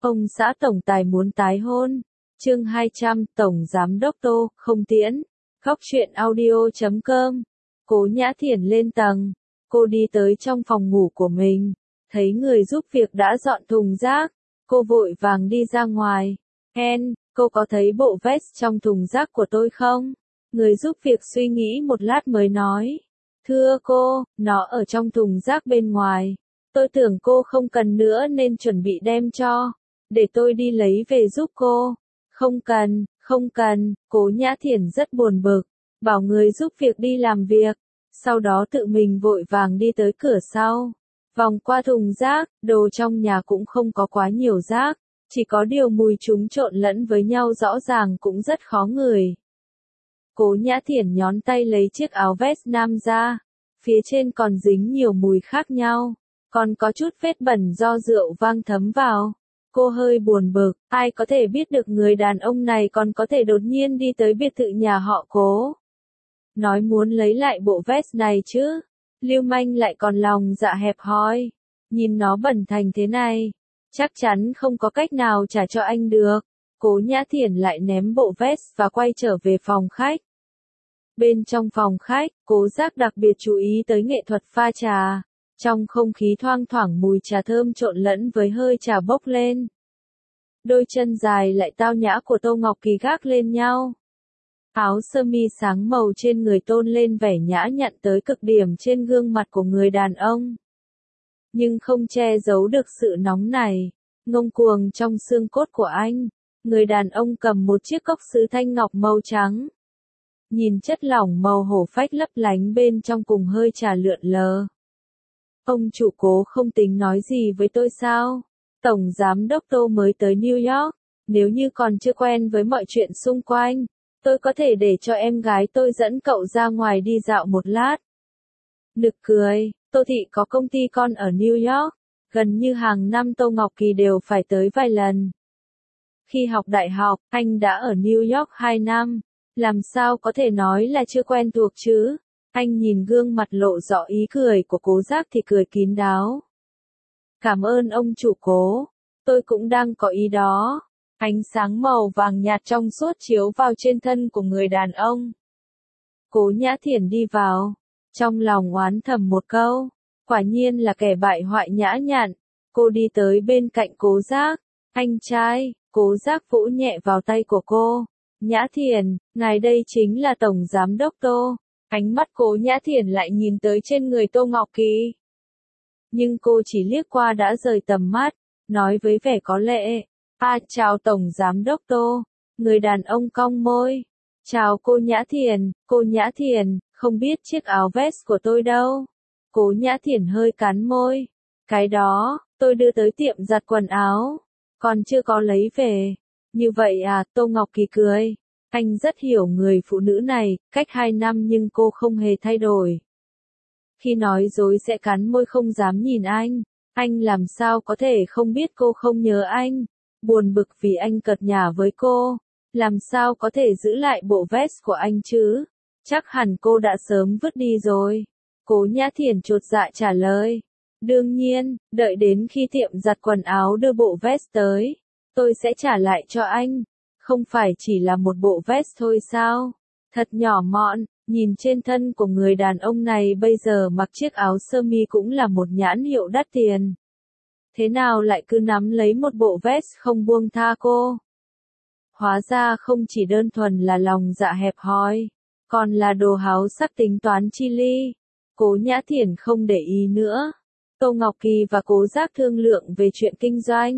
Ông xã tổng tài muốn tái hôn. Chương 200, Tổng Giám đốc Tô, không tiễn. Góc truyện audio.com. Cố Nhã Thiển lên tầng. Cô đi tới trong phòng ngủ của mình. Thấy người giúp việc đã dọn thùng rác. Cô vội vàng đi ra ngoài. Hen, cô có thấy bộ vest trong thùng rác của tôi không? Người giúp việc suy nghĩ một lát mới nói. Thưa cô, nó ở trong thùng rác bên ngoài. Tôi tưởng cô không cần nữa nên chuẩn bị đem cho. Để tôi đi lấy về giúp cô. Không cần, Cố Nhã Thiển rất buồn bực. Bảo người giúp việc đi làm việc. Sau đó tự mình vội vàng đi tới cửa sau. Vòng qua thùng rác, đồ trong nhà cũng không có quá nhiều rác. Chỉ có điều mùi chúng trộn lẫn với nhau rõ ràng cũng rất khó ngửi. Cố Nhã Thiển nhón tay lấy chiếc áo vest nam ra. Phía trên còn dính nhiều mùi khác nhau. Còn có chút vết bẩn do rượu vang thấm vào. Cô hơi buồn bực, ai có thể biết được người đàn ông này còn có thể đột nhiên đi tới biệt thự nhà họ Cố. Nói muốn lấy lại bộ vest này chứ. Lưu manh lại còn lòng dạ hẹp hòi. Nhìn nó bẩn thành thế này. Chắc chắn không có cách nào trả cho anh được. Cố Nhã Thiển lại ném bộ vest và quay trở về phòng khách. Bên trong phòng khách, Cố Giác đặc biệt chú ý tới nghệ thuật pha trà. Trong không khí thoang thoảng mùi trà thơm trộn lẫn với hơi trà bốc lên. Đôi chân dài lại tao nhã của Tô Ngọc Kỳ gác lên nhau. Áo sơ mi sáng màu trên người tôn lên vẻ nhã nhặn tới cực điểm trên gương mặt của người đàn ông. Nhưng không che giấu được sự nóng này, ngông cuồng trong xương cốt của anh. Người đàn ông cầm một chiếc cốc sứ thanh ngọc màu trắng. Nhìn chất lỏng màu hổ phách lấp lánh bên trong cùng hơi trà lượn lờ. Ông chủ Cố không tính nói gì với tôi sao? Tổng Giám đốc Tô mới tới New York. Nếu như còn chưa quen với mọi chuyện xung quanh, tôi có thể để cho em gái tôi dẫn cậu ra ngoài đi dạo một lát. Nực cười, Tô Thị có công ty con ở New York. Gần như hàng năm Tô Ngọc Kỳ đều phải tới vài lần. Khi học đại học, anh đã ở New York 2 năm. Làm sao có thể nói là chưa quen thuộc chứ? Anh nhìn gương mặt lộ rõ ý cười của Cố Giác thì cười kín đáo. Cảm ơn ông chủ Cố, tôi cũng đang có ý đó. Ánh sáng màu vàng nhạt trong suốt chiếu vào trên thân của người đàn ông. Cố Nhã Thiển đi vào, trong lòng oán thầm một câu, quả nhiên là kẻ bại hoại nhã nhặn. Cô đi tới bên cạnh Cố Giác, anh trai, Cố Giác vỗ nhẹ vào tay của cô. Nhã Thiển, ngài đây chính là Tổng Giám đốc Tô. Ánh mắt Cố Nhã Thiển lại nhìn tới trên người Tô Ngọc Kỳ. Nhưng cô chỉ liếc qua đã rời tầm mắt, nói với vẻ có lệ. Chào Tổng Giám đốc Tô. Người đàn ông cong môi. Chào cô Nhã Thiển, không biết chiếc áo vest của tôi đâu. Cố Nhã Thiển hơi cắn môi. Cái đó, tôi đưa tới tiệm giặt quần áo. Còn chưa có lấy về. Như vậy à, Tô Ngọc Kỳ cười. Anh rất hiểu người phụ nữ này, cách 2 năm nhưng cô không hề thay đổi. Khi nói dối sẽ cắn môi không dám nhìn anh làm sao có thể không biết cô không nhớ anh. Buồn bực vì anh cợt nhả với cô, làm sao có thể giữ lại bộ vest của anh chứ? Chắc hẳn cô đã sớm vứt đi rồi. Cố Nhã Thiển chột dạ trả lời. Đương nhiên, đợi đến khi tiệm giặt quần áo đưa bộ vest tới, tôi sẽ trả lại cho anh. Không phải chỉ là một bộ vest thôi sao? Thật nhỏ mọn, nhìn trên thân của người đàn ông này bây giờ mặc chiếc áo sơ mi cũng là một nhãn hiệu đắt tiền. Thế nào lại cứ nắm lấy một bộ vest không buông tha cô? Hóa ra không chỉ đơn thuần là lòng dạ hẹp hòi, còn là đồ háo sắc tính toán chi ly. Cố Nhã Thiển không để ý nữa. Tô Ngọc Kỳ và Cố Giác thương lượng về chuyện kinh doanh.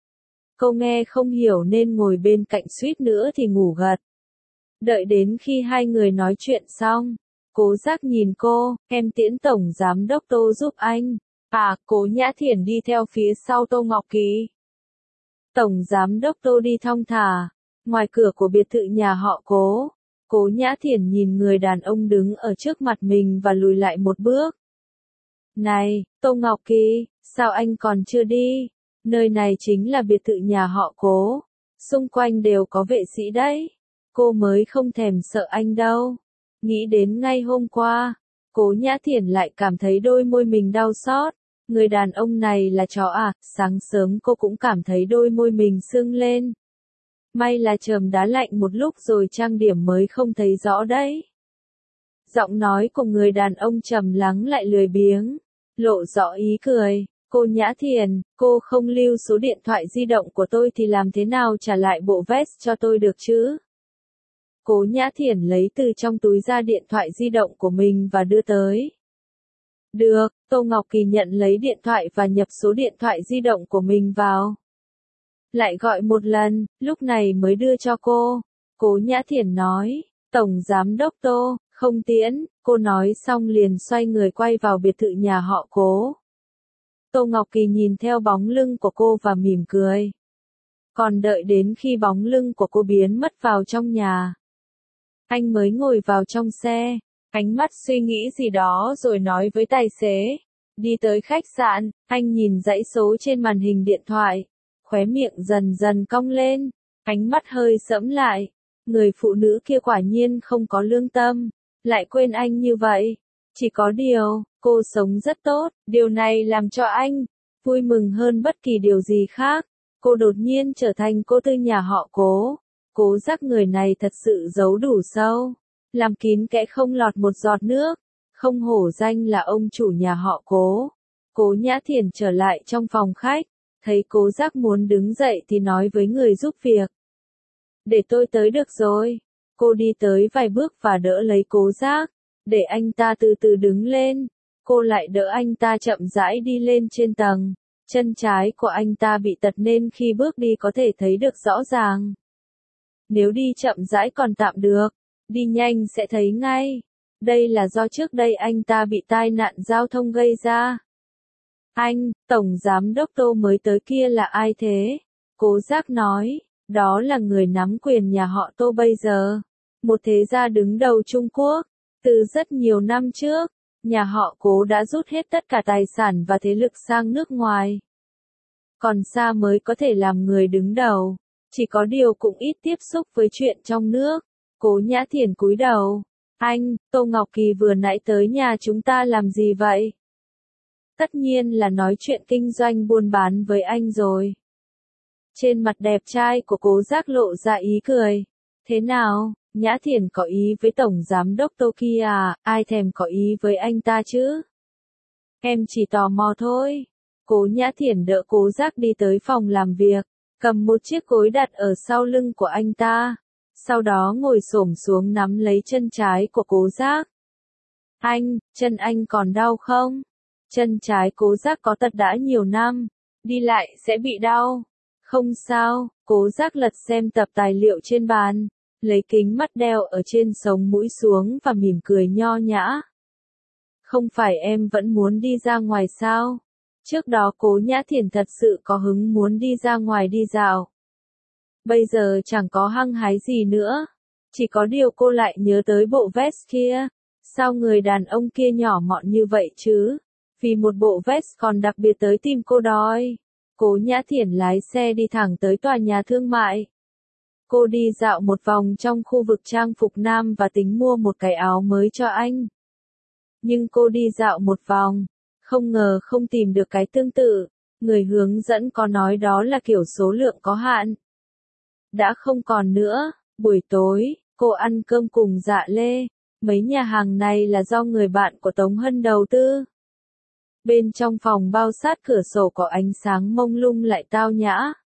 Cô nghe không hiểu nên ngồi bên cạnh suýt nữa thì ngủ gật. Đợi đến khi hai người nói chuyện xong, Cố Giác nhìn cô, em tiễn Tổng Giám đốc Tô giúp anh. Cố Nhã Thiển đi theo phía sau Tô Ngọc Kỳ. Tổng Giám đốc Tô đi thong thả, ngoài cửa của biệt thự nhà họ Cố. Cố Nhã Thiển nhìn người đàn ông đứng ở trước mặt mình và lùi lại một bước. Này, Tô Ngọc Kỳ, sao anh còn chưa đi? Nơi này chính là biệt thự nhà họ Cố. Xung quanh đều có vệ sĩ đấy. Cô mới không thèm sợ anh đâu. Nghĩ đến ngay hôm qua, Cố Nhã Thiển lại cảm thấy đôi môi mình đau xót. Người đàn ông này là chó à? Sáng sớm cô cũng cảm thấy đôi môi mình sưng lên. May là chườm đá lạnh một lúc rồi trang điểm mới không thấy rõ đấy. Giọng nói của người đàn ông trầm lắng lại lười biếng, lộ rõ ý cười. Cô Nhã Thiền, cô không lưu số điện thoại di động của tôi thì làm thế nào trả lại bộ vest cho tôi được chứ? Cố Nhã Thiền lấy từ trong túi ra điện thoại di động của mình và đưa tới. Được, Tô Ngọc Kỳ nhận lấy điện thoại và nhập số điện thoại di động của mình vào. Lại gọi một lần, lúc này mới đưa cho cô. Cố Nhã Thiền nói, Tổng Giám Đốc Tô, không tiễn, cô nói xong liền xoay người quay vào biệt thự nhà họ Cố. Tô Ngọc Kỳ nhìn theo bóng lưng của cô và mỉm cười. Còn đợi đến khi bóng lưng của cô biến mất vào trong nhà, anh mới ngồi vào trong xe, ánh mắt suy nghĩ gì đó rồi nói với tài xế. Đi tới khách sạn, anh nhìn dãy số trên màn hình điện thoại, khóe miệng dần dần cong lên, ánh mắt hơi sẫm lại. Người phụ nữ kia quả nhiên không có lương tâm, lại quên anh như vậy. Chỉ có điều, cô sống rất tốt, điều này làm cho anh vui mừng hơn bất kỳ điều gì khác. Cô đột nhiên trở thành cô tư nhà họ Cố. Cố Giác người này thật sự giấu đủ sâu, làm kín kẽ không lọt một giọt nước, không hổ danh là ông chủ nhà họ Cố. Cố Nhã Thiền trở lại trong phòng khách, thấy Cố Giác muốn đứng dậy thì nói với người giúp việc. Để tôi tới được rồi. Cô đi tới vài bước và đỡ lấy Cố Giác, để anh ta từ từ đứng lên. Cô lại đỡ anh ta chậm rãi đi lên trên tầng. Chân trái của anh ta bị tật nên khi bước đi có thể thấy được rõ ràng. Nếu đi chậm rãi còn tạm được, đi nhanh sẽ thấy ngay. Đây là do trước đây anh ta bị tai nạn giao thông gây ra. Anh, Tổng Giám Đốc Tô mới tới kia là ai thế? Cố Giác nói, đó là người nắm quyền nhà họ Tô bây giờ. Một thế gia đứng đầu Trung Quốc. Từ rất nhiều năm trước, nhà họ Cố đã rút hết tất cả tài sản và thế lực sang nước ngoài. Còn xa mới có thể làm người đứng đầu. Chỉ có điều cũng ít tiếp xúc với chuyện trong nước. Cố Nhã Thiền cúi đầu. Anh, Tô Ngọc Kỳ vừa nãy tới nhà chúng ta làm gì vậy? Tất nhiên là nói chuyện kinh doanh buôn bán với anh rồi. Trên mặt đẹp trai của Cố Giác lộ ra ý cười. Thế nào, Nhã Thiền có ý với Tổng Giám Đốc Tô kia à? Ai thèm có ý với anh ta chứ? Em chỉ tò mò thôi. Cố Nhã Thiền đỡ Cố Giác đi tới phòng làm việc, cầm một chiếc gối đặt ở sau lưng của anh ta. Sau đó ngồi xổm xuống nắm lấy chân trái của Cố Giác. Anh, chân anh còn đau không? Chân trái Cố Giác có tật đã nhiều năm, đi lại sẽ bị đau. Không sao, Cố Giác lật xem tập tài liệu trên bàn, lấy kính mắt đeo ở trên sống mũi xuống và mỉm cười nho nhã. Không phải em vẫn muốn đi ra ngoài sao? Trước đó Cố Nhã Thiền thật sự có hứng muốn đi ra ngoài đi dạo. Bây giờ chẳng có hăng hái gì nữa. Chỉ có điều cô lại nhớ tới bộ vest kia. Sao người đàn ông kia nhỏ mọn như vậy chứ? Vì một bộ vest còn đặc biệt tới tìm cô đòi. Cố Nhã Thiền lái xe đi thẳng tới tòa nhà thương mại. Cô đi dạo một vòng trong khu vực trang phục nam và tính mua một cái áo mới cho anh. Nhưng cô đi dạo một vòng, không ngờ không tìm được cái tương tự. Người hướng dẫn có nói đó là kiểu số lượng có hạn. Đã không còn nữa. Buổi tối, cô ăn cơm cùng Dạ Lê. Mấy nhà hàng này là do người bạn của Tống Hân đầu tư. Bên trong phòng bao sát cửa sổ có ánh sáng mông lung lại tao nhã.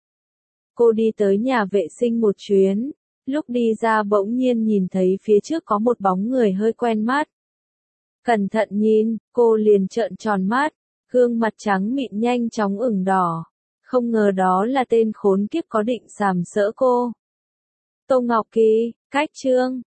Cô đi tới nhà vệ sinh một chuyến. Lúc đi ra bỗng nhiên nhìn thấy phía trước có một bóng người hơi quen mắt. Cẩn thận nhìn, cô liền trợn tròn mắt. Gương mặt trắng mịn nhanh chóng ửng đỏ. Không ngờ đó là tên khốn kiếp có định sàm sỡ cô. Tô Ngọc Kỳ, cách chương